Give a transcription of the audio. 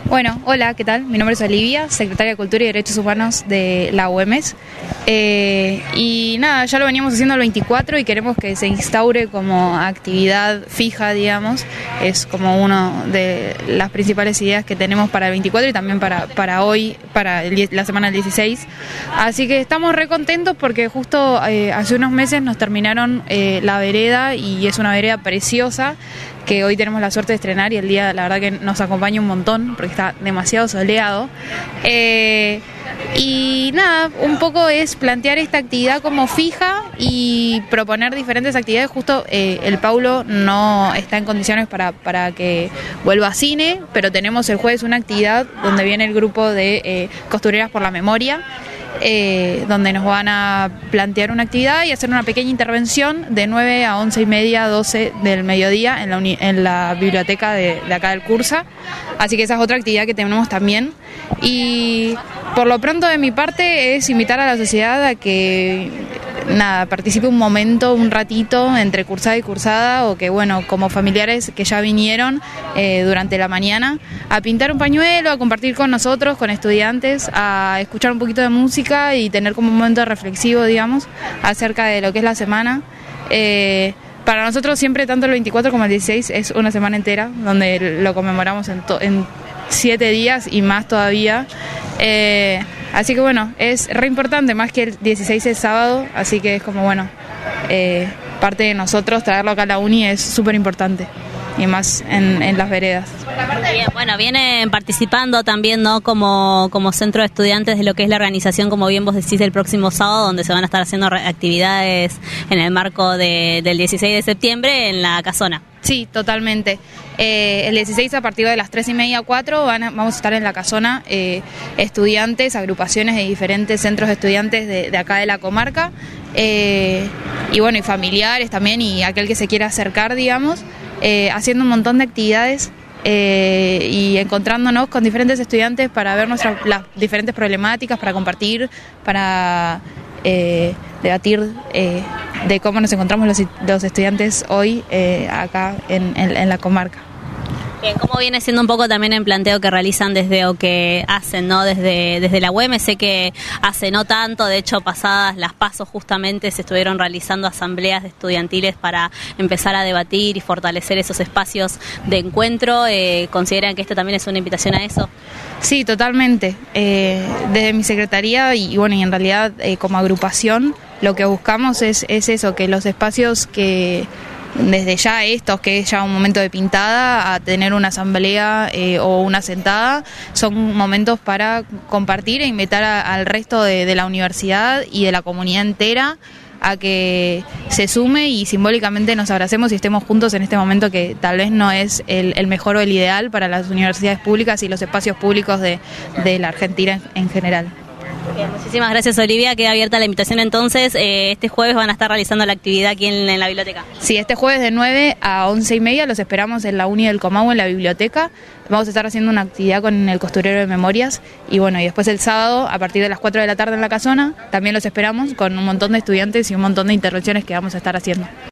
Bueno, hola, ¿qué tal? Mi nombre es Olivia, secretaria de Cultura y Derechos Humanos de la UEMES. Y nada, ya lo veníamos haciendo el 24 y queremos que se instaure como actividad fija, digamos. Es como una de las principales ideas que tenemos para el 24 y también para hoy, para la semana del 16. Así que estamos re contentos porque justo hace unos meses nos terminaron la vereda y es una vereda preciosa que hoy tenemos la suerte de estrenar y el día la verdad que nos acompaña un montón porque está demasiado soleado. Y nada, un poco es plantear esta actividad como fija y proponer diferentes actividades. Justo el Paulo no está en condiciones para que vuelva a cine, pero tenemos el jueves una actividad donde viene el grupo de Costureras por la Memoria, donde nos van a plantear una actividad y hacer una pequeña intervención de 9 a 11:30, 12 del mediodía en la biblioteca de acá del Cursa. Así que esa es otra actividad que tenemos también. Y por lo pronto de mi parte es invitar a la sociedad a que participe un momento, un ratito entre cursada y cursada, o que bueno, como familiares que ya vinieron durante la mañana a pintar un pañuelo, a compartir con nosotros, con estudiantes, a escuchar un poquito de música y tener como un momento reflexivo, digamos, acerca de lo que es la semana. Para nosotros siempre tanto el 24 como el 16 es una semana entera donde lo conmemoramos en 7 días y más todavía. Así que bueno, es re importante, más que el 16 es sábado, así que es como bueno, parte de nosotros traerlo acá a la uni es súper importante, y más en las veredas. Bien, bueno, vienen participando también, ¿no? Como centro de estudiantes de lo que es la organización, como bien vos decís, el próximo sábado, donde se van a estar haciendo actividades en el marco del 16 de septiembre en la Casona. Sí, totalmente. El 16 a partir de las 3:30, 4 vamos a estar en la Casona, estudiantes, agrupaciones de diferentes centros de estudiantes de acá de la comarca, y bueno, y familiares también, y aquel que se quiera acercar, digamos, haciendo un montón de actividades y encontrándonos con diferentes estudiantes para ver las diferentes problemáticas, para compartir, para debatir de cómo nos encontramos los estudiantes hoy acá en la comarca. Bien, ¿cómo viene siendo un poco también el planteo que realizan desde o que hacen, ¿no? Desde la UEM? Sé que hace no tanto, de hecho pasadas las PASO justamente se estuvieron realizando asambleas estudiantiles para empezar a debatir y fortalecer esos espacios de encuentro. ¿Consideran que esto también es una invitación a eso? Sí, totalmente. Desde mi secretaría y bueno, y en realidad como agrupación lo que buscamos es eso, que los espacios que desde ya estos, que es ya un momento de pintada, a tener una asamblea o una sentada, son momentos para compartir e invitar al resto de la universidad y de la comunidad entera a que se sume y simbólicamente nos abracemos y estemos juntos en este momento que tal vez no es el mejor o el ideal para las universidades públicas y los espacios públicos de la Argentina en general. Bien, muchísimas gracias, Olivia. Queda abierta la invitación entonces. Este jueves van a estar realizando la actividad aquí en la biblioteca. Sí, este jueves de 9 a 11:30 los esperamos en la Uni del Comahue, en la biblioteca. Vamos a estar haciendo una actividad con el Costurero de Memorias y bueno, y después el sábado a partir de las 4 de la tarde en la Casona también los esperamos con un montón de estudiantes y un montón de intervenciones que vamos a estar haciendo.